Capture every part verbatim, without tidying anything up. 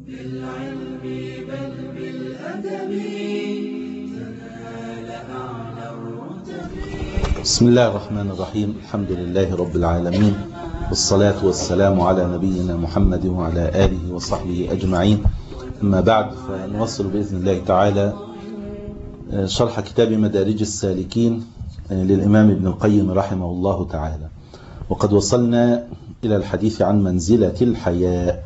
بالعلم بل بالأدب تنال أعلى الرتب. بسم الله الرحمن الرحيم. الحمد لله رب العالمين، والصلاة والسلام على نبينا محمد وعلى آله وصحبه أجمعين. أما بعد، فنواصل بإذن الله تعالى شرح كتاب مدارج السالكين للإمام ابن القيم رحمه الله تعالى، وقد وصلنا إلى الحديث عن منزلة الحياء.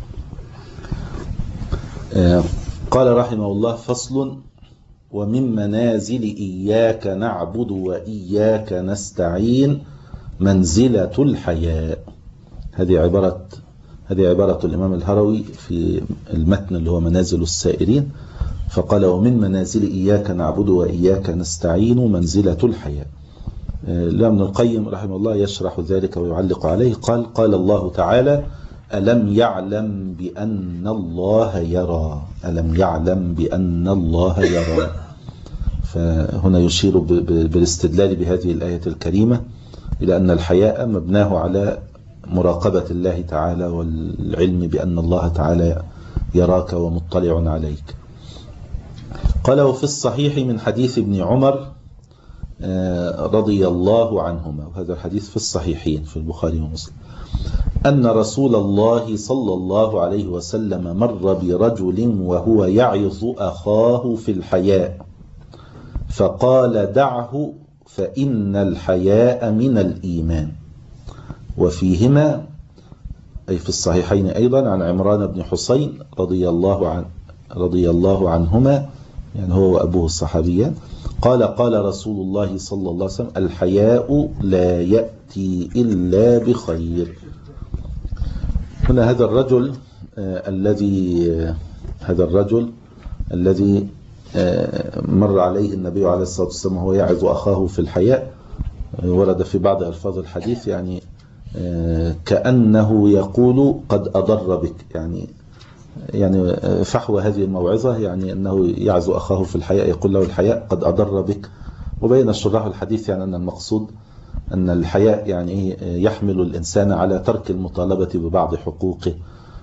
قال رحمه الله: فصل: ومن منازل إياك نعبد وإياك نستعين منزلة الحياء. هذه عبارة هذه عبارة الإمام الهروي في المتن اللي هو منازل السائرين، فقال: ومن منازل إياك نعبد وإياك نستعين منزلة الحياء. ابن القيم رحمه الله يشرح ذلك ويعلق عليه. قال: قال الله تعالى: ألم يعلم بأن الله يرى. ألم يعلم بأن الله يرى. فهنا يشير بالاستدلال بهذه الآية الكريمة إلى أن الحياء مبناه على مراقبة الله تعالى والعلم بأن الله تعالى يراك ومطلع عليك. قال: وفي الصحيح من حديث ابن عمر رضي الله عنهما، وهذا الحديث في الصحيحين في البخاري ومسلم، أن رسول الله صلى الله عليه وسلم مر برجل وهو يعظ أخاه في الحياء، فقال: دعه فإن الحياء من الإيمان. وفيهما أي في الصحيحين أيضا عن عمران بن حسين رضي الله عنه رضي الله عنهما، يعني هو وأبوه الصحابيان، قال: قال رسول الله صلى الله عليه وسلم: الحياء لا يأتي إلا بخير. هنا هذا الرجل آه الذي آه هذا الرجل الذي آه مر عليه النبي عليه الصلاة والسلام وهو يعظ أخاه في الحياء، آه ورد في بعض ألفاظ الحديث يعني آه كأنه يقول: قد أضر بك، يعني يعني فحوى هذه الموعظة، يعني أنه يعظ أخاه في الحياء يقول له: الحياء قد أضر بك. وبين شراح الحديث يعني أن المقصود أن الحياء يعني يحمل الإنسان على ترك المطالبة ببعض حقوقه،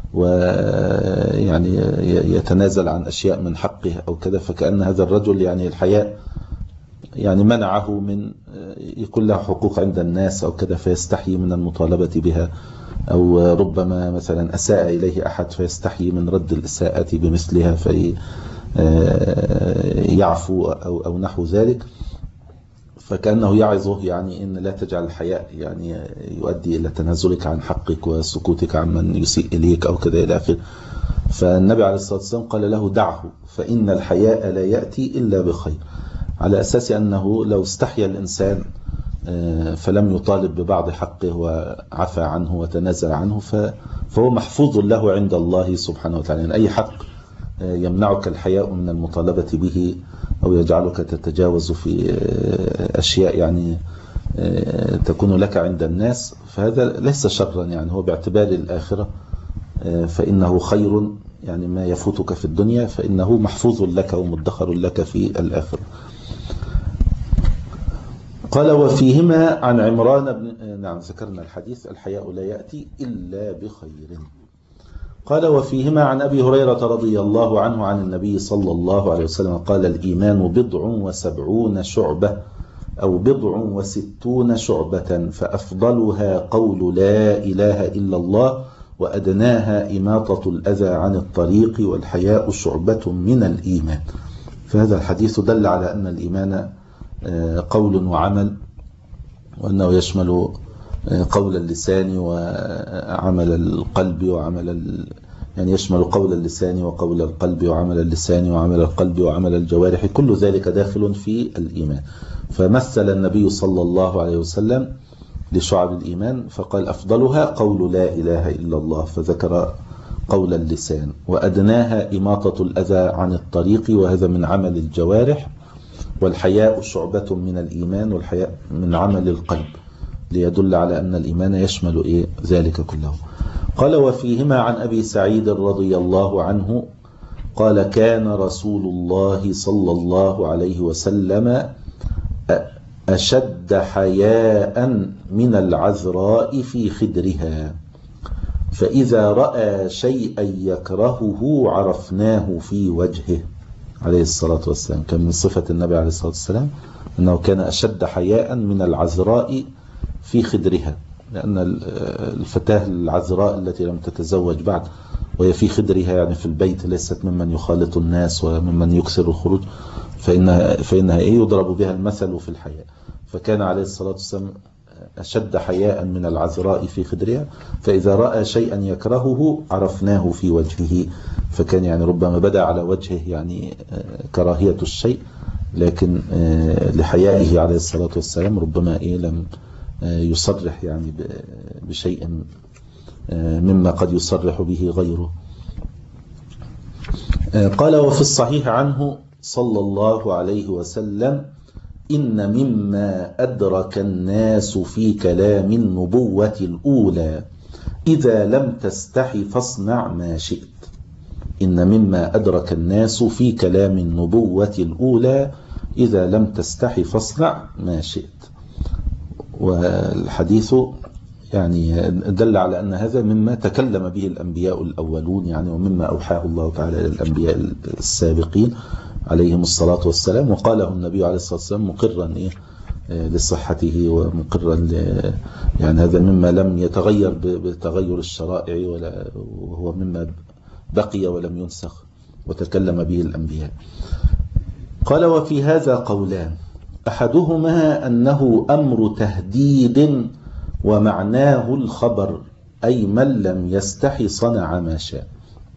ويعني يتنازل عن أشياء من حقه أو كذا. فكأن هذا الرجل يعني الحياء يعني منعه من يكون له حقوق عند الناس أو كذا، فيستحي من المطالبة بها، أو ربما مثلا أساء إليه أحد فيستحي من رد الإساءة بمثلها فيعفو أو, أو نحو ذلك. فكأنه يعظه يعني إن لا تجعل الحياء يعني يؤدي إلى تنازلك عن حقك وسكوتك عن من يسيء إليك أو كذا إلى آخره. فالنبي عليه الصلاة والسلام قال له: دعه فإن الحياء لا يأتي إلا بخير، على أساس أنه لو استحيا الإنسان فلم يطالب ببعض حقه وعفى عنه وتنازل عنه فهو محفوظ له عند الله سبحانه وتعالى. يعني أي حق يمنعك الحياء من المطالبة به أو يجعلك تتجاوز في أشياء يعني تكون لك عند الناس، فهذا ليس شرا، يعني هو باعتبار الآخرة فإنه خير، يعني ما يفوتك في الدنيا فإنه محفوظ لك ومدخر لك في الآخرة. قال: وفيهما عن عمران بن نعم ذكرنا الحديث: الحياء لا يأتي إلا بخير. قال: وفيهما عن أبي هريرة رضي الله عنه عن النبي صلى الله عليه وسلم قال: الإيمان بضع وسبعون شعبة أو بضع وستون شعبة، فأفضلها قول لا إله إلا الله، وأدناها إماطة الأذى عن الطريق، والحياء شعبة من الإيمان. فهذا الحديث دل على أن الإيمان قول وعمل، وأنه يشمل قول اللسان وعمل القلب وعمل ال... يعني يشمل قول اللسان وقول القلب وعمل اللسان وعمل القلب وعمل الجوارح، كل ذلك داخل في الإيمان. فمثل النبي صلى الله عليه وسلم لشعب الإيمان فقال: أفضلها قول لا إله إلا الله، فذكر قول اللسان، وأدناها إماطة الأذى عن الطريق، وهذا من عمل الجوارح، والحياء شعبة من الإيمان، والحياء من عمل القلب، ليدل على أن الإيمان يشمل إيه ذلك كله. قال: وفيهما عن أبي سعيد رضي الله عنه قال: كان رسول الله صلى الله عليه وسلم أشد حياء من العذراء في خدرها، فإذا رأى شيئا يكرهه عرفناه في وجهه عليه الصلاة والسلام. كان من صفة النبي عليه الصلاة والسلام أنه كان أشد حياء من العذراء في خدرها، لأن الفتاة العذراء التي لم تتزوج بعد وهي في خدرها يعني في البيت ليست ممن يخالط الناس وممن يكسر الخروج، فإنها, فإنها إيه يضرب بها المثل في الحياء. فكان عليه الصلاة والسلام أشد حياء من العذراء في خدرها، فإذا رأى شيئا يكرهه عرفناه في وجهه. فكان يعني ربما بدأ على وجهه يعني كراهية الشيء، لكن لحيائه عليه الصلاة والسلام ربما إيه لم يصرح يعني بشيء مما قد يصرح به غيره. قال وفي الصحيح عنه صلى الله عليه وسلم إن مما أدرك الناس في كلام النبوة الأولى إذا لم تستحي فاصنع ما شئت. إن مما أدرك الناس في كلام النبوة الأولى إذا لم تستحي فاصنع ما شئت. والحديث يعني دل على أن هذا مما تكلم به الأنبياء الأولون يعني، ومما أوحاه الله تعالى إلى الأنبياء السابقين عليهم الصلاة والسلام، وقاله النبي عليه الصلاة والسلام مقرا إيه لصحته ومقرا يعني هذا مما لم يتغير بتغير الشرائع ولا وهو مما بقي ولم ينسخ وتكلم به الأنبياء. قال وفي هذا قولان، أحدهما أنه أمر تهديد ومعناه الخبر، أي من لم يستحي صنع ما شاء.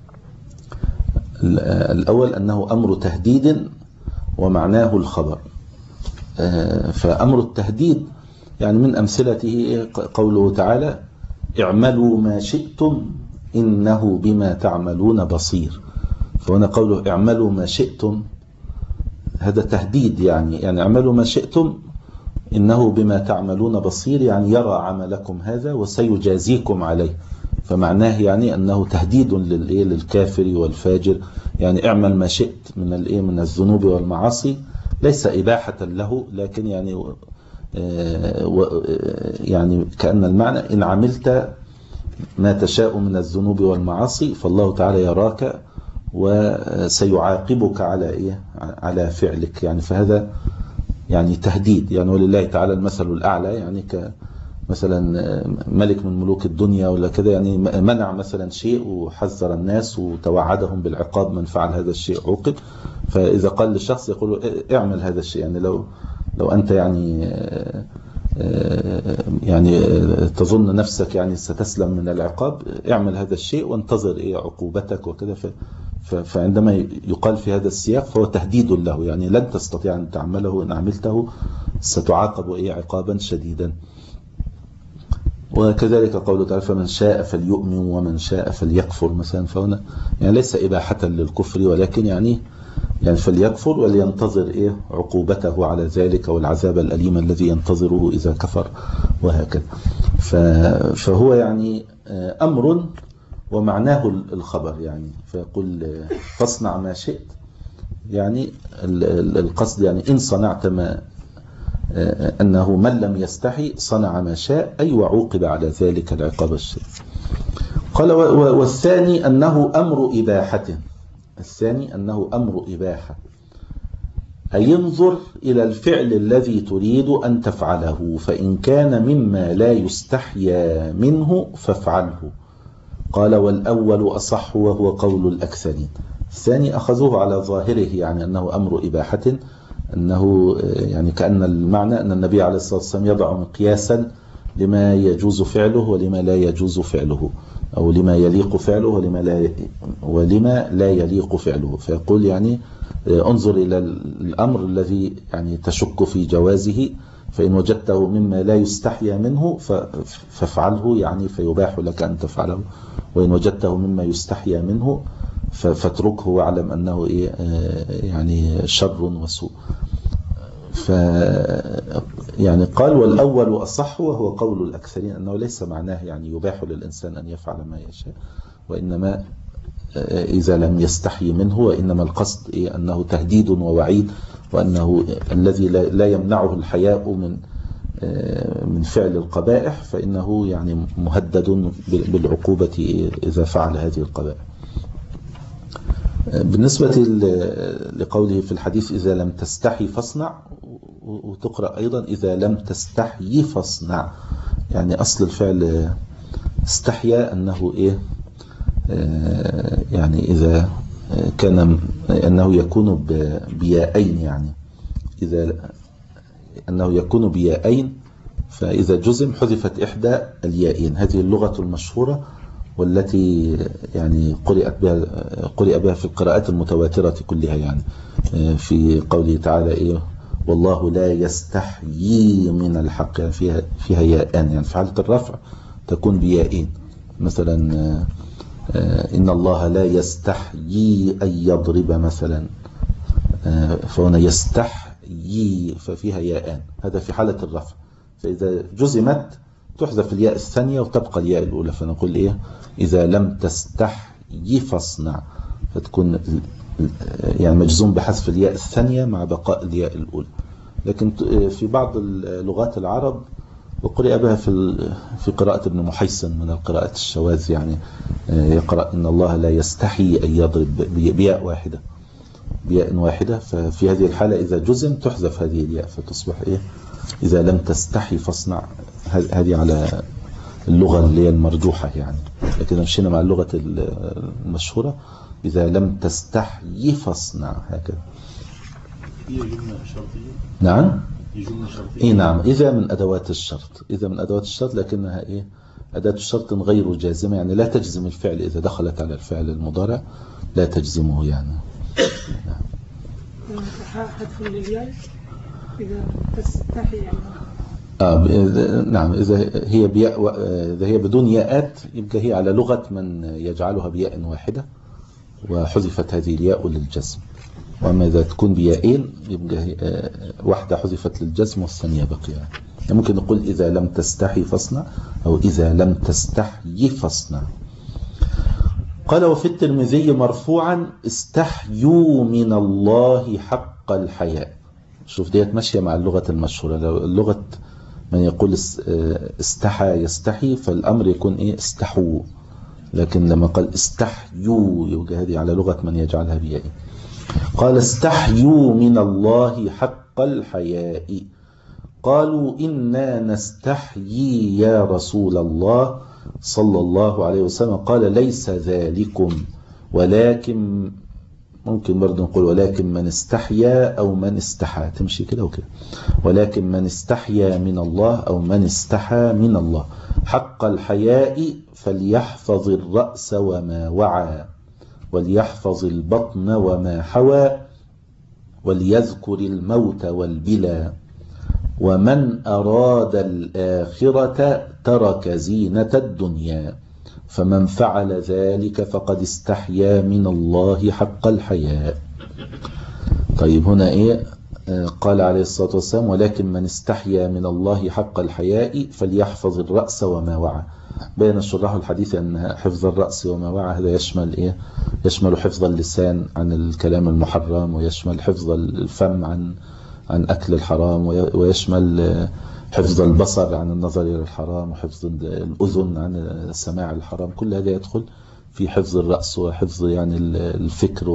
الأول أنه أمر تهديد ومعناه الخبر. فأمر التهديد يعني من أمثلته قوله تعالى اعملوا ما شئتم إنه بما تعملون بصير. فهنا قوله اعملوا ما شئتم هذا تهديد يعني يعني اعملوا ما شئتم إنه بما تعملون بصير، يعني يرى عملكم هذا وسيجازيكم عليه. فمعناه يعني أنه تهديد للكافر والفاجر، يعني اعمل ما شئت من الايه من الذنوب والمعاصي، ليس إباحة له، لكن يعني يعني كأن المعنى إن عملت ما تشاء من الذنوب والمعاصي فالله تعالى يراك وسيعاقبك على إيه على فعلك يعني. فهذا يعني تهديد يعني، ولله تعالى المثل الأعلى يعني كمثلا ملك من ملوك الدنيا ولا كذا يعني منع مثلا شيء وحذر الناس وتوعدهم بالعقاب من فعل هذا الشيء عوقب. فإذا قال للشخص يقول اعمل هذا الشيء يعني لو لو أنت يعني يعني تظن نفسك يعني ستسلم من العقاب اعمل هذا الشيء وانتظر ايه عقوبتك وكذا. فعندما يقال في هذا السياق فهو تهديد له يعني لن تستطيع أن تعمله، إن عملته ستعاقب ايه عقابا شديدا. وكذلك قوله تعالى فمن شاء فليؤمن ومن شاء فليكفر مثلا. فهنا يعني ليس إباحة للكفر، ولكن يعني يعني فليكفر ولينتظر إيه عقوبته على ذلك والعذاب الأليم الذي ينتظره إذا كفر وهكذا. فهو يعني أمر ومعناه الخبر يعني. فيقول فاصنع ما شئت يعني القصد يعني إن صنعت ما أنه من لم يستحي صنع ما شاء أي وعوقب على ذلك العقاب الشديد. قال والثاني أنه أمر إباحة. الثاني أنه أمر إباحة، أي ينظر إلى الفعل الذي تريد أن تفعله، فإن كان مما لا يستحيا منه فافعله. قال والأول أصح وهو قول الأكثرين. الثاني أخذوه على ظاهره يعني أنه أمر إباحة، أنه يعني كأن المعنى أن النبي عليه الصلاة والسلام يضع مقياسا لما يجوز فعله ولما لا يجوز فعله، أو لما يليق فعله ولما لا ولما لا يليق فعله. فيقول يعني انظر إلى الأمر الذي يعني تشك في جوازه، فإن وجدته مما لا يستحيا منه فافعله يعني فيباح لك أن تفعله، وإن وجدته مما يستحيا منه فاتركه واعلم أنه إيه يعني شر وسوء. ف يعني قال والأول أصح وهو قول الأكثرين، أنه ليس معناه يعني يباح للإنسان أن يفعل ما يشاء، وإنما إذا لم يستحي منه، وإنما القصد إيه أنه تهديد ووعيد، وأنه الذي لا يمنعه الحياء من من فعل القبائح فإنه يعني مهدد بالعقوبة إذا فعل هذه القبائح. بالنسبة لقوله في الحديث إذا لم تستحي فاصنع، وتقرأ أيضا إذا لم تستحي فاصنع، يعني أصل الفعل استحيا أنه إيه يعني إذا كان أنه يكون بيائين، يعني إذا أنه يكون بيائين، فإذا جزم حذفت إحدى اليائين. هذه اللغة المشهورة والتي يعني قرأت بها قرأ بها في القراءات المتواترة كلها، يعني في قوله تعالى إيه والله لا يستحيي من الحق، يعني فيها فيها ياءان، يعني في حالة الرفع تكون بيائين، مثلا إن الله لا يستحيي أن يضرب مثلا، فهنا يستحيي ففيها ياءان، هذا في حالة الرفع. فإذا جزمت تحذف الياء الثانية وتبقى الياء الأولى، فنقول إيه إذا لم تستحيي فاصنع، فتكون يعني مجزوم بحذف الياء الثانية مع بقاء الياء الأولى. لكن في بعض لغات العرب وقرأ بها في في قراءة ابن محيصن من القراءات الشواذ، يعني يقرأ إن الله لا يستحي أن يضرب بياء واحدة بياء واحدة، ففي هذه الحالة إذا جزم تحذف هذه الياء فتصبح إيه إذا لم تستحي فاصنع. هذه على اللغة اللي هي المرجوحة يعني، لكن مشينا مع اللغة المشهورة إذا لم تستحي فاصنع هكذا. هي جملة شرطية. نعم. هي جملة شرطية. إيه نعم، إذا من أدوات الشرط، إذا من أدوات الشرط، لكنها إيه أداة شرط غير جازمة، يعني لا تجزم الفعل إذا دخلت على الفعل المضارع لا تجزمه يعني. نعم. حذف للياء إذا تستحي يعني. آه نعم، إذا هي بياء إذا هي بدون ياءات يبقى هي على لغة من يجعلها بياء واحدة وحذفت هذه الياء للجزم، وأما إذا تكون بيائين يبقى واحدة حذفت للجزم والثانية بقية. يعني ممكن نقول إذا لم تستحي فاصنع أو إذا لم تستحي فاصنع. قال وفي الترمذي مرفوعا استحيوا من الله حق الحياء. شوف ديت ماشية مع اللغة المشهورة، لو اللغة من يقول استحى يستحي فالأمر يكون إيه استحوا، لكن لما قال استحيوا يبقى هذه على لغة من يجعلها بيائي. قال استحيوا من الله حق الحياء، قالوا إنا نستحيي يا رسول الله صلى الله عليه وسلم، قال ليس ذلكم، ولكن ممكن برضه نقول ولكن من استحيا أو من استحى، تمشي كده وكده، ولكن من استحيا من الله أو من استحى من الله. حق الحياء فليحفظ الرأس وما وعى، وليحفظ البطن وما حوى، وليذكر الموت والبلى، ومن أراد الآخرة ترك زينة الدنيا، فمن فعل ذلك فقد استحيا من الله حق الحياء. طيب هنا إيه قال عليه الصلاة والسلام ولكن من استحيا من الله حق الحياء فليحفظ الرأس وما وعى. بين الشراح الحديث أن حفظ الرأس وما وعى هذا يشمل إيه؟ يشمل حفظ اللسان عن الكلام المحرم، ويشمل حفظ الفم عن عن أكل الحرام، ويشمل حفظ البصر عن النظر إلى الحرام، وحفظ الأذن عن السماع الحرام. كل هذا يدخل في حفظ الرأس وحفظ يعني الفكر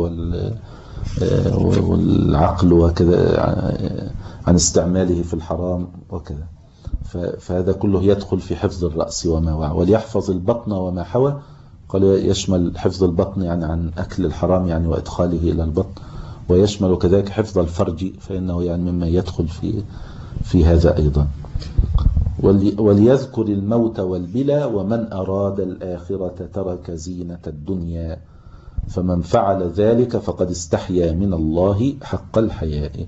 والعقل وكذا عن استعماله في الحرام وكذا. فهذا كله يدخل في حفظ الرأس وما وعى. وليحفظ البطن وما حوى، قال يشمل حفظ البطن يعني عن أكل الحرام يعني وإدخاله إلى البطن، ويشمل كذلك حفظ الفرج فإنه يعني مما يدخل في في هذا أيضا. وليذكر الموت والبلى، ومن أراد الآخرة ترك زينة الدنيا، فمن فعل ذلك فقد استحيا من الله حق الحياء.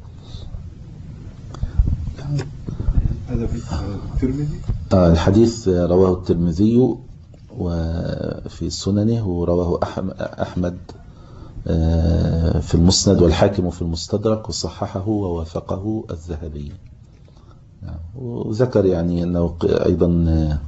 هذا في الترمذي. آه الحديث رواه الترمذي وفي سننه، ورواه أحمد في المسند والحاكم في المستدرك، وصححه ووافقه الذهبي. وذكر يعني أنه أيضا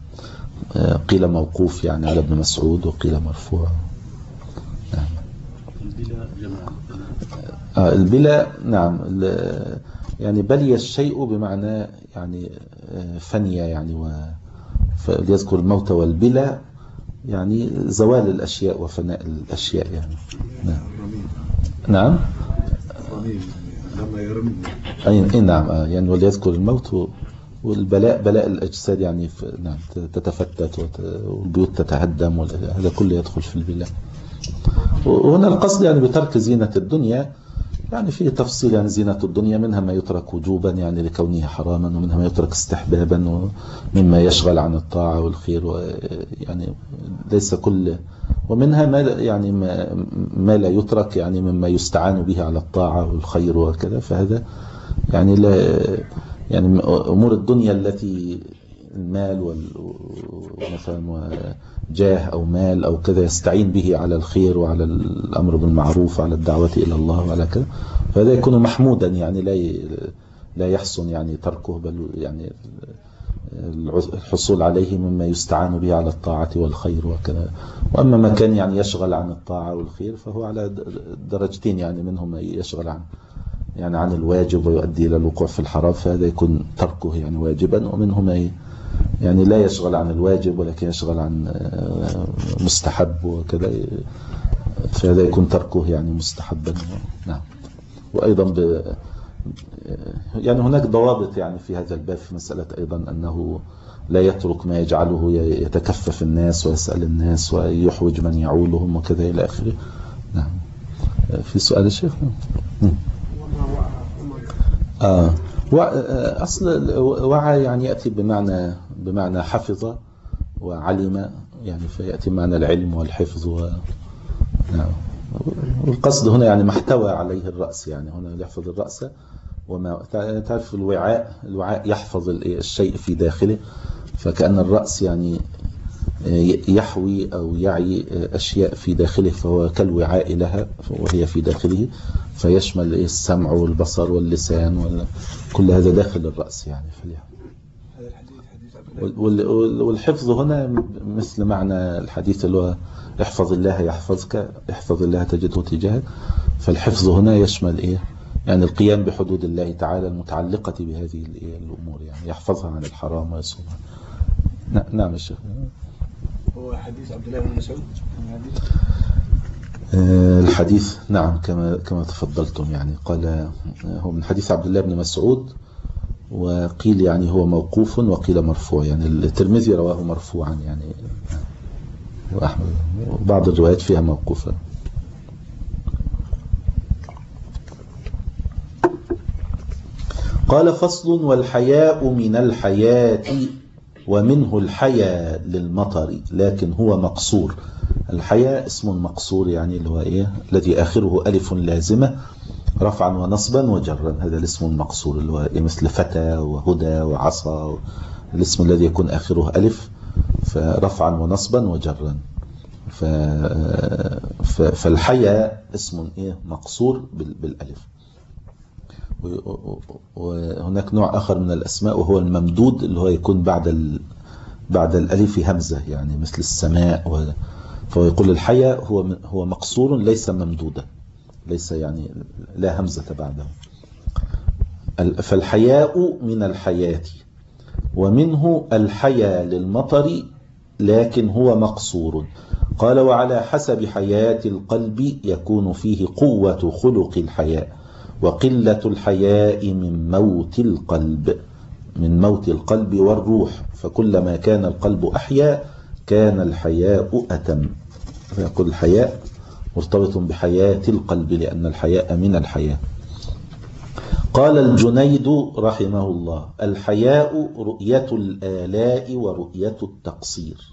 قيل موقوف يعني على ابن مسعود، وقيل مرفوع. البلا جمع آه البلا نعم يعني بلي الشيء بمعنى يعني فني يعني و فليذكر الموت والبلا يعني زوال الأشياء وفناء الأشياء يعني نعم نعم لما يرمي أي نعم آه يعني وليذكر الموت والبلاء بلاء الأجساد يعني نعم تتفتت والبيوت تتهدم هذا كله يدخل في البلاء. وهنا القصد يعني بترك زينة الدنيا يعني فيه تفصيل يعني زينة الدنيا منها ما يترك وجوبا يعني لكونه حراما ومنها ما يترك استحبابا ومما يشغل عن الطاعة والخير يعني ليس كل ومنها ما يعني ما, ما لا يترك يعني مما يستعان به على الطاعة والخير وكذا فهذا يعني لا يعني أمور الدنيا التي المال ومثلا وجاه أو مال أو كذا يستعين به على الخير وعلى الأمر بالمعروف وعلى الدعوة إلى الله وعلى كذا فهذا يكون محمودا يعني لا لا يحسن يعني تركه بل يعني الحصول عليه مما يستعان به على الطاعة والخير وكذا. وأما ما كان يعني يشغل عن الطاعة والخير فهو على درجتين يعني منهم يشغل عن يعني عن الواجب ويؤدي إلى الوقوع في الحرام فهذا يكون تركه يعني واجبا ومنهم يعني لا يشغل عن الواجب ولكن يشغل عن مستحب وكذا فهذا يكون تركه يعني مستحبا. نعم. وأيضا ب يعني هناك ضوابط يعني في هذا الباب في مسألة أيضا أنه لا يترك ما يجعله يتكفف الناس ويسأل الناس ويحوج من يعولهم وكذا إلى آخره. نعم. في سؤال الشيخ؟ آه. أصل وعى يعني يأتي بمعنى بمعنى حفظ وعلم يعني فيأتي معنى العلم والحفظ و... نعم. والقصد هنا يعني ما احتوى عليه الرأس يعني هنا يحفظ الرأس وما تعرف الوعاء الوعاء يحفظ الشيء في داخله فكأن الرأس يعني يحوي أو يعي أشياء في داخله فهو كالوعاء لها وهي في داخله فيشمل السمع والبصر واللسان وكل هذا داخل الرأس يعني فليه. والحفظ هنا مثل معنى الحديث اللي هو احفظ الله يحفظك احفظ الله تجده تجاهك فالحفظ هنا يشمل إيه يعني القيام بحدود الله تعالى المتعلقة بهذه الأمور يعني يحفظها عن الحرام ويصونها. نعم الشيخ. هو حديث عبد الله بن مسعود الحديث نعم كما كما تفضلتم يعني قال هو من حديث عبد الله بن مسعود وقيل يعني هو موقوف وقيل مرفوع يعني الترمذي رواه مرفوعا يعني وأحمد وبعض الروايات فيها موقوفة. قال فصل والحياء من الحياة ومنه الحياء للمطر لكن هو مقصور. الحياء اسم مقصور يعني اللي هو ايه الذي آخره ألف لازمة رفعا ونصبا وجرا هذا الاسم المقصور اللي هو إيه مثل فتى وهدى وعصا الاسم الذي يكون آخره ألف فرفعا ونصبا وجرا ف... فالحياء اسم ايه مقصور بالألف. وهناك نوع آخر من الأسماء وهو الممدود اللي هو يكون بعد ال... بعد الألف همزة يعني مثل السماء و... فهو يقول الحياء هو هو مقصور ليس ممدودا ليس يعني لا همزة بعده. فالحياء من الحياة ومنه الحياء للمطر لكن هو مقصور. قال وعلى حسب حياة القلب يكون فيه قوة خلق الحياء وقلة الحياء من موت القلب من موت القلب والروح فكلما كان القلب أحيا كان الحياء أتم. فيقول الحياء مرتبط بحياة القلب لأن الحياء من الحياة. قال الجنيد رحمه الله الحياء رؤية الآلاء ورؤية التقصير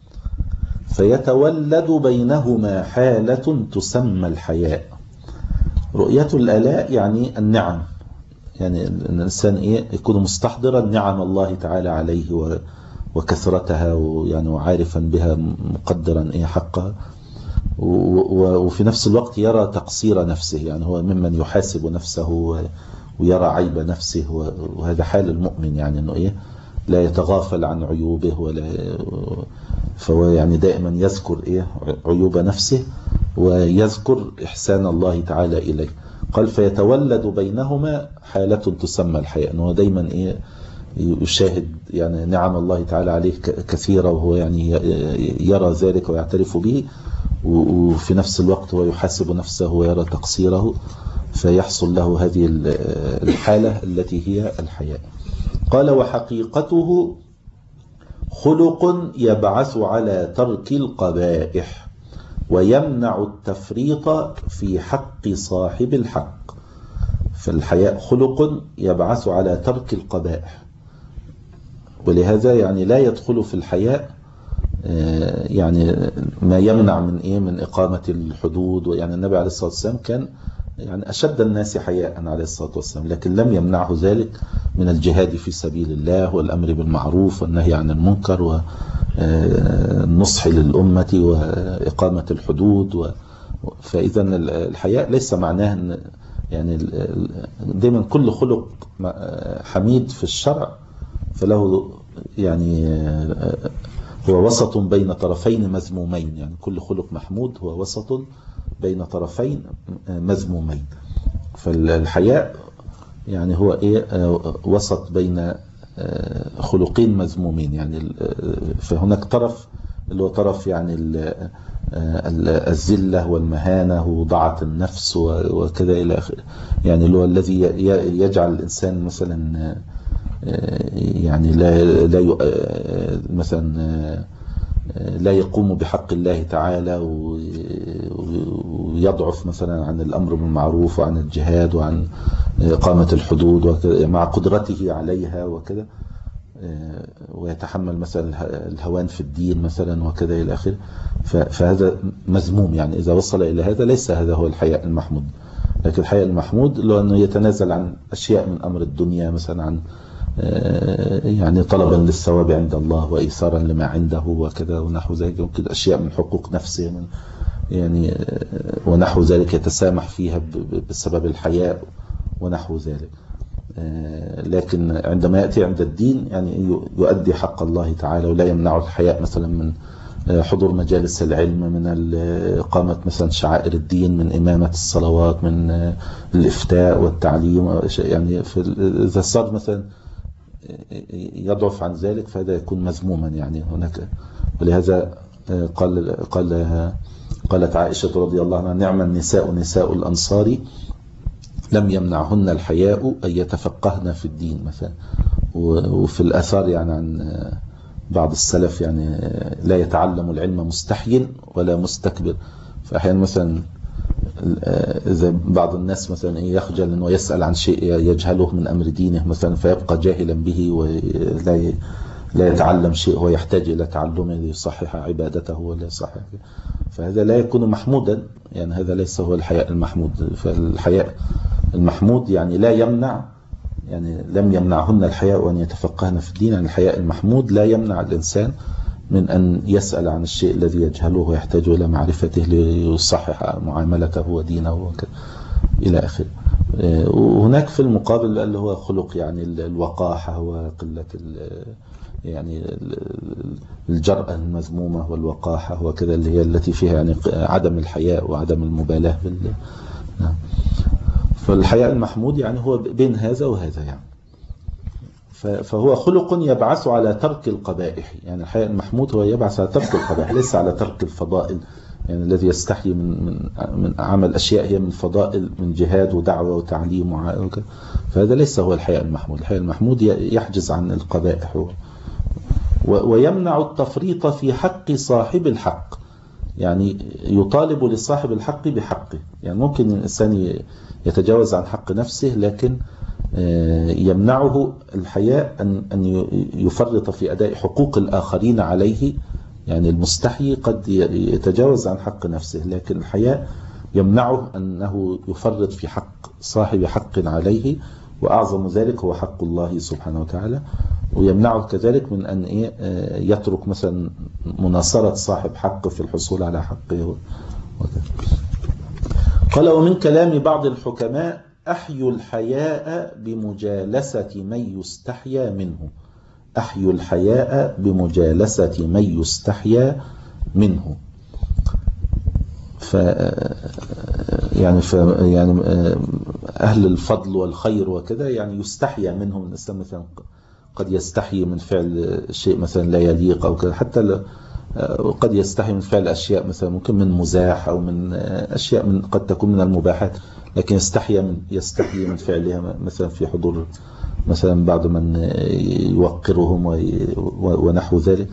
فيتولد بينهما حالة تسمى الحياء. رؤية الآلاء يعني النعم يعني الإنسان إيه يكون مستحضرا نعم الله تعالى عليه وكثرتها ويعني وعارفا بها مقدرا إيه حقها وفي نفس الوقت يرى تقصير نفسه يعني هو ممن يحاسب نفسه ويرى عيب نفسه وهذا حال المؤمن يعني إنه إيه لا يتغافل عن عيوبه ولا فهو يعني دائما يذكر إيه عيوب نفسه ويذكر إحسان الله تعالى إليه. قال فيتولد بينهما حالة تسمى الحياء، أنه دايما إيه يشاهد يعني نعم الله تعالى عليه كثيرة، وهو يعني يرى ذلك ويعترف به، وفي نفس الوقت هو يحاسب نفسه ويرى تقصيره، فيحصل له هذه الحالة التي هي الحياء. قال وحقيقته خلق يبعث على ترك القبائح ويمنع التفريط في حق صاحب الحق. فالحياء خلق يبعث على ترك القبائح، ولهذا يعني لا يدخل في الحياء يعني ما يمنع من إيه من إقامة الحدود. ويعني النبي عليه الصلاة والسلام كان يعني أشد الناس حياء عليه الصلاة والسلام، لكن لم يمنعه ذلك من الجهاد في سبيل الله والأمر بالمعروف والنهي عن المنكر والنصح للأمة وإقامة الحدود. فإذا الحياء ليس معناه أن يعني دائما كل خلق حميد في الشرع فله يعني هو وسط بين طرفين مذمومين، يعني كل خلق محمود هو وسط بين طرفين مذمومين. فالحياء يعني هو ايه وسط بين خلقين مذمومين، يعني فهناك طرف اللي هو طرف يعني الذلة والمهانة وضعة النفس وكذا إلى آخره، يعني اللي هو الذي يجعل الإنسان مثلا يعني لا لا مثلا لا يقوم بحق الله تعالى ويضعف مثلا عن الأمر بالمعروف وعن الجهاد وعن إقامة الحدود مع قدرته عليها وكذا، ويتحمل مثلا الهوان في الدين مثلا وكذا إلى آخره. فهذا مذموم، يعني إذا وصل إلى هذا ليس هذا هو الحياء المحمود. لكن الحياء المحمود لو أنه يتنازل عن أشياء من أمر الدنيا، مثلا عن يعني طلبا للثواب عند الله وإيثارا لما عنده وكذا ونحو ذلك، يمكن أشياء من حقوق نفسه من يعني ونحو ذلك يتسامح فيها بسبب الحياء ونحو ذلك. لكن عندما يأتي عند الدين يعني يؤدي حق الله تعالى، ولا يمنع الحياء مثلا من حضور مجالس العلم، من إقامة مثلا شعائر الدين، من إمامة الصلوات، من الإفتاء والتعليم. يعني إذا صار مثلا يضعف عن ذلك فهذا يكون مذموما يعني هناك. ولهذا قال قال قالت عائشة رضي الله عنها نعم النساء نساء الأنصار لم يمنعهن الحياء أن يتفقهن في الدين مثلا. وفي الآثار يعني عن بعض السلف يعني لا يتعلم العلم مستحي ولا مستكبر. فأحيانا مثلا إذا بعض الناس مثلا يخجل أنه يسأل عن شيء يجهله من أمر دينه مثلا فيبقى جاهلا به ولا لا يتعلم شيء، هو يحتاج إلى تعلمه ليصحح عبادته ولا يصحح، فهذا لا يكون محمودا. يعني هذا ليس هو الحياء المحمود. فالحياء المحمود يعني لا يمنع، يعني لم يمنعهن الحياء وأن يتفقهن في الدين. يعني الحياء المحمود لا يمنع الإنسان من أن يسأل عن الشيء الذي يجهله ويحتاج إلى معرفته ليصحح معاملته ودينه وكذا إلى آخره. وهناك في المقابل اللي هو خلق يعني الوقاحة وقلة يعني الجرأة المذمومة والوقاحة وكذا، اللي هي التي فيها يعني عدم الحياء وعدم المبالاة بال. فالحياء المحمود يعني هو بين هذا وهذا يعني. فهو خلق يبعث على ترك القبائح. يعني الحياء المحمود هو يبعث على ترك القبائح ليس على ترك الفضائل، يعني الذي يستحي من من من عمل أشياء هي من فضائل من جهاد ودعوة وتعليم وكذا. فهذا ليس هو الحياء المحمود. الحياء المحمود يحجز عن القبائح ويمنع التفريط في حق صاحب الحق. يعني يطالب لصاحب الحق بحقه. يعني ممكن الإنسان يتجاوز عن حق نفسه، لكن يمنعه الحياء أن يفرط في أداء حقوق الآخرين عليه. يعني المستحي قد يتجاوز عن حق نفسه، لكن الحياء يمنعه أنه يفرط في حق صاحب حق عليه، وأعظم ذلك هو حق الله سبحانه وتعالى. ويمنعه كذلك من أن يترك مثلا مناصرة صاحب حق في الحصول على حقه. قال ومن كلام بعض الحكماء أحيوا الحياء بمجالسة من يستحيا منه. أحيوا الحياء بمجالسة من يستحيا منه. ف يعني ف يعني أهل الفضل والخير وكذا يعني يستحيا منهم. الإنسان مثلا قد يستحي من فعل شيء مثلا لا يليق أو كذا، حتى قد يستحي من فعل أشياء مثلا ممكن من مزاح أو من أشياء من قد تكون من المباحات، لكن يستحي من يستحي من فعلها مثلا في حضور مثلا بعض من يوقرهم ونحو ذلك.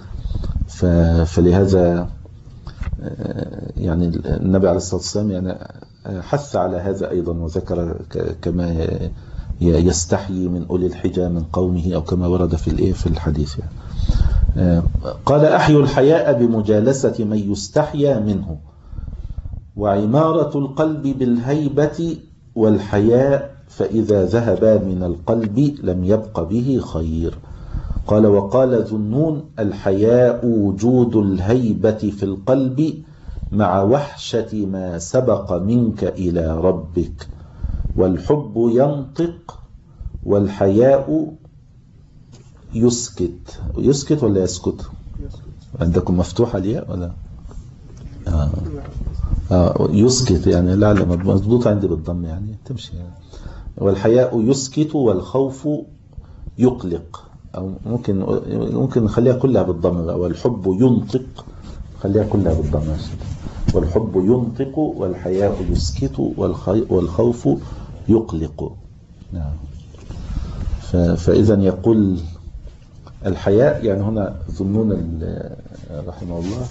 فلهذا يعني النبي عليه الصلاة والسلام يعني حث على هذا أيضا، وذكر كما يستحيي من أولي الحجى من قومه أو كما ورد في الإيه في الحديث يعني. قال أحيوا الحياء بمجالسة من يستحيا منه، وعمارة القلب بالهيبة والحياء، فإذا ذهبا من القلب لم يبق به خير. قال وقال ذو النون الحياء وجود الهيبة في القلب مع وحشة ما سبق منك إلى ربك، والحب ينطق والحياء يسكت. يسكت ولا يسكت؟ عندكم مفتوحة الياء ولا؟ آه. آه يسكت يعني لا لا مضبوط عندي بالضم يعني تمشي يعني. والحياء يسكت والخوف يقلق، أو ممكن ممكن نخليها كلها بالضم. والحب ينطق خليها كلها بالضم. والحب ينطق والحياء يسكت والخوف يقلق. نعم. فإذا يقول الحياء يعني هنا ظنون رحمه الله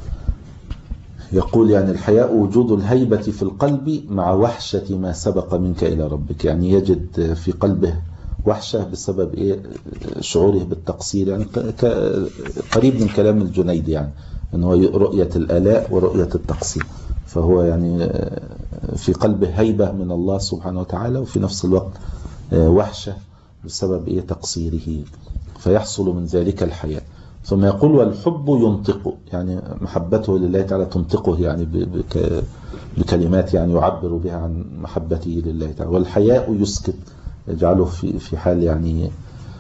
يقول يعني الحياء وجود الهيبة في القلب مع وحشة ما سبق منك إلى ربك، يعني يجد في قلبه وحشة بسبب إيه؟ شعوره بالتقصير، يعني قريب من كلام الجنيد يعني أنه رؤية الآلاء ورؤية التقصير. فهو يعني في قلبه هيبة من الله سبحانه وتعالى، وفي نفس الوقت وحشة بسبب إيه؟ تقصيره، فيحصل من ذلك الحياء. ثم يقول والحب ينطق، يعني محبته لله تعالى تنطقه يعني بكلمات يعني يعبر بها عن محبته لله تعالى. والحياء يسكت، يجعله في في حال يعني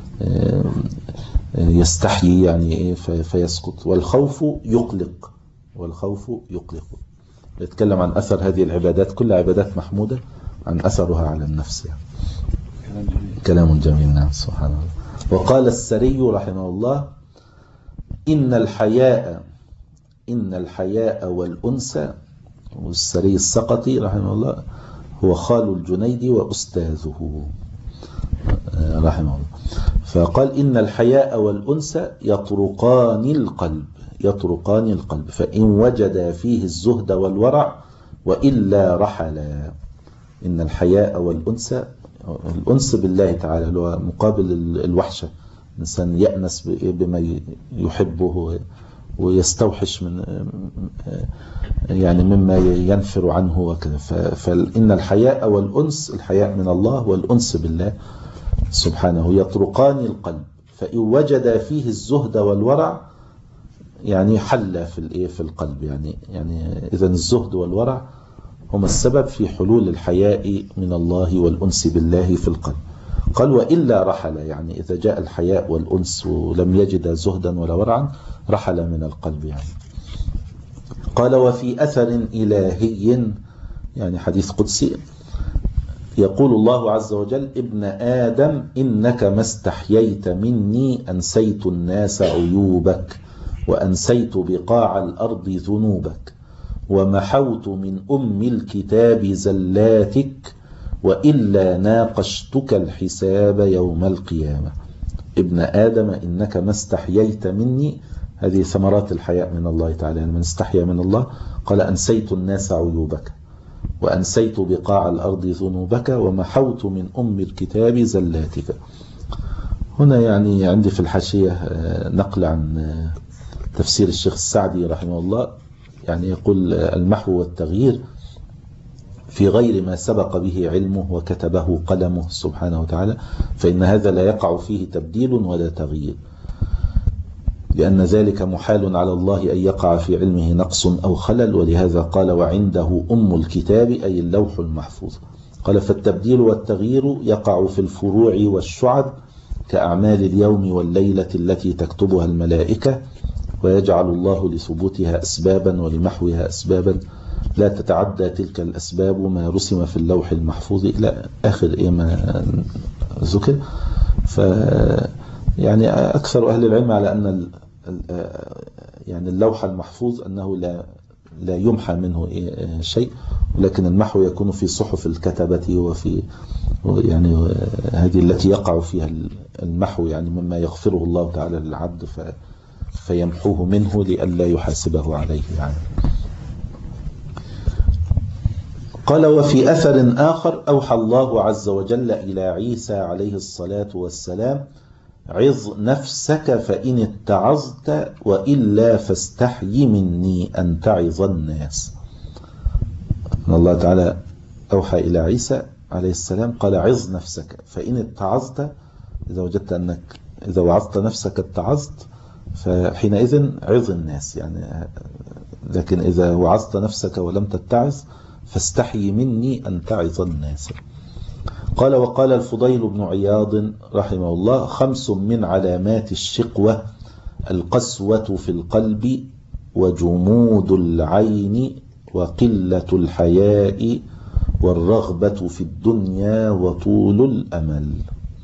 يستحيي يعني فيسكت. والخوف يقلق، والخوف يقلق. يتكلم عن أثر هذه العبادات، كل عبادات محمودة عن أثرها على النفس يعني. كلام جميل. نعم سبحان الله. وقال السري رحمه الله إن الحياء إن الحياء والأنس، والسري السقطي رحمه الله هو خال الجنيد وأستاذه رحمه الله. فقال إن الحياء والأنس يطرقان القلب يطرقان القلب فإن وجد فيه الزهد والورع وإلا رحلا. إن الحياء والأنس، الأنس بالله تعالى هو مقابل الوحشة، الإنسان يأنس بما يحبه ويستوحش من يعني مما ينفر عنه وكذا. فإن الحياء والأنس، الحياء من الله والأنس بالله سبحانه يطرقان القلب، فإن وجد فيه الزهد والورع يعني حل في الايه في القلب يعني يعني إذا الزهد والورع هما السبب في حلول الحياء من الله والأنس بالله في القلب. قال وإلا رحل، يعني إذا جاء الحياء والأنس ولم يجد زهدا ولا ورعا رحل من القلب يعني. قال وفي أثر إلهي يعني حديث قدسي يقول الله عز وجل ابن آدم إنك ما استحييت مني أنسيت الناس عيوبك وأنسيت بقاع الأرض ذنوبك ومحوت من أم الكتاب زلاتك وإلا ناقشتك الحساب يوم القيامة. ابن آدم إنك ما استحييت مني، هذه ثمرات الحياء من الله تعالى. يعني من استحيا من الله قال أنسيت الناس عيوبك وأنسيت بقاع الأرض ذنوبك ومحوت من أم الكتاب زلاتك. هنا يعني عندي في الحاشية نقل عن تفسير الشيخ السعدي رحمه الله، يعني يقول المحو والتغيير في غير ما سبق به علمه وكتبه قلمه سبحانه وتعالى، فإن هذا لا يقع فيه تبديل ولا تغيير، لأن ذلك محال على الله أن يقع في علمه نقص أو خلل. ولهذا قال وعنده أم الكتاب أي اللوح المحفوظ. قال فالتبديل والتغيير يقع في الفروع والشعب كأعمال اليوم والليلة التي تكتبها الملائكة، ويجعل الله لثبوتها أسبابا ولمحوها أسبابا لا تتعدى تلك الأسباب ما رسم في اللوح المحفوظ إلى آخر إيه ما ذكر. ف يعني أكثر أهل العلم على أن يعني اللوح المحفوظ أنه لا لا يمحى منه شيء، ولكن المحو يكون في صحف الكتبة وفي يعني هذه التي يقع فيها المحو، يعني مما يغفره الله تعالى للعبد فيمحوه منه لئلا يحاسبه عليه يعني. قال وفي أثر آخر أوحى الله عز وجل إلى عيسى عليه الصلاة والسلام عظ نفسك فإن اتعظت وإلا فاستحي مني أن تعظ الناس. الله تعالى أوحى إلى عيسى عليه السلام قال عظ نفسك فإن اتعظت، إذا وجدت أنك إذا وعظت نفسك اتعظت فحينئذ عظ الناس يعني، لكن إذا وعظت نفسك ولم تتعظ فاستحي مني أن تعظ الناس. قال وقال الفضيل بن عياض رحمه الله خمس من علامات الشقوة القسوة في القلب وجمود العين وقلة الحياء والرغبة في الدنيا وطول الأمل.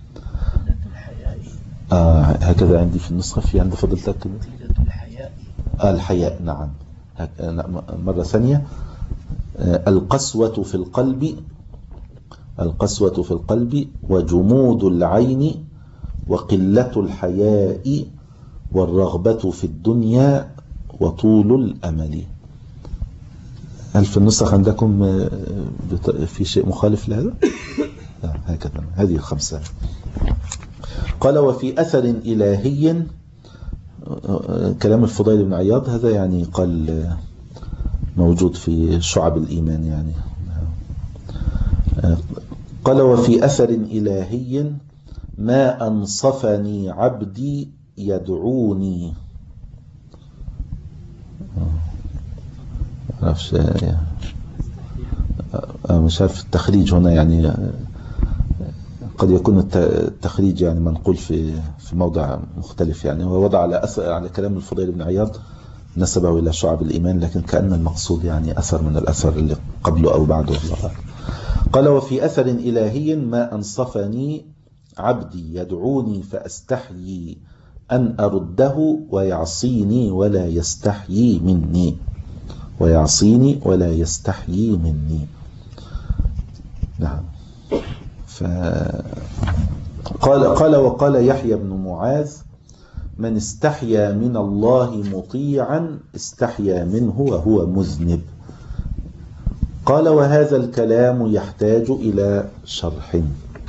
آه هكذا عندي في النسخة، في عند فضلتك قلة الحياء. آه الحياء نعم. مرة ثانية آه القسوة في القلب القسوة في القلب وجمود العين وقلة الحياء والرغبة في الدنيا وطول الأمل. هل في النسخ عندكم في شيء مخالف لهذا؟ هكذا هذه الخمسة. قال وفي أثر إلهي، كلام الفضيل بن عياض هذا يعني قال موجود في شعب الإيمان يعني. قال وفي أثر إلهي ما أنصفني عبدي يدعوني. معرفش مش عارف التخريج هنا يعني، قد يكون التخريج يعني منقول في في موضع مختلف يعني. هو وضع على أثر على كلام الفضيل بن عياض نسبه إلى شعب الإيمان، لكن كأن المقصود يعني أثر من الأثر اللي قبله أو بعده. الله قال وفي أثر إلهي ما أنصفني عبدي يدعوني فأستحيي أن أرده ويعصيني ولا يستحيي مني ويعصيني ولا يستحيي مني. نعم. قال قال وقال يحيى بن معاذ من استحيا من الله مطيعا استحيا منه وهو مذنب. قال وهذا الكلام يحتاج إلى شرح،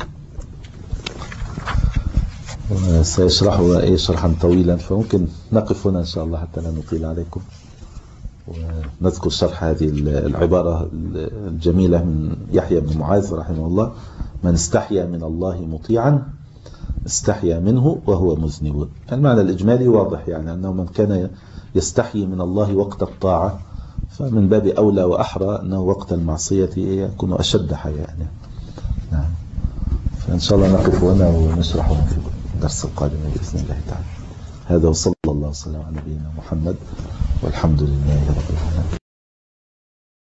سيشرحه إيه شرحا طويلا، فممكن نقف هنا إن شاء الله حتى لا نطيل عليكم ونذكر شرح هذه العبارة الجميلة من يحيى بن معاذ رحمه الله: من استحيا من الله مطيعا استحيا منه وهو مذنب. المعنى الإجمالي واضح يعني، أنه من كان يستحيي من الله وقت الطاعة فمن باب أولى وأحرى أنه وقت المعصية يكون أشد حياء. نعم. فإن شاء الله نقف هنا ونشرحه في الدرس القادم بإذن الله تعالى. هذا وصلى الله وسلم على نبينا محمد والحمد لله رب العالمين.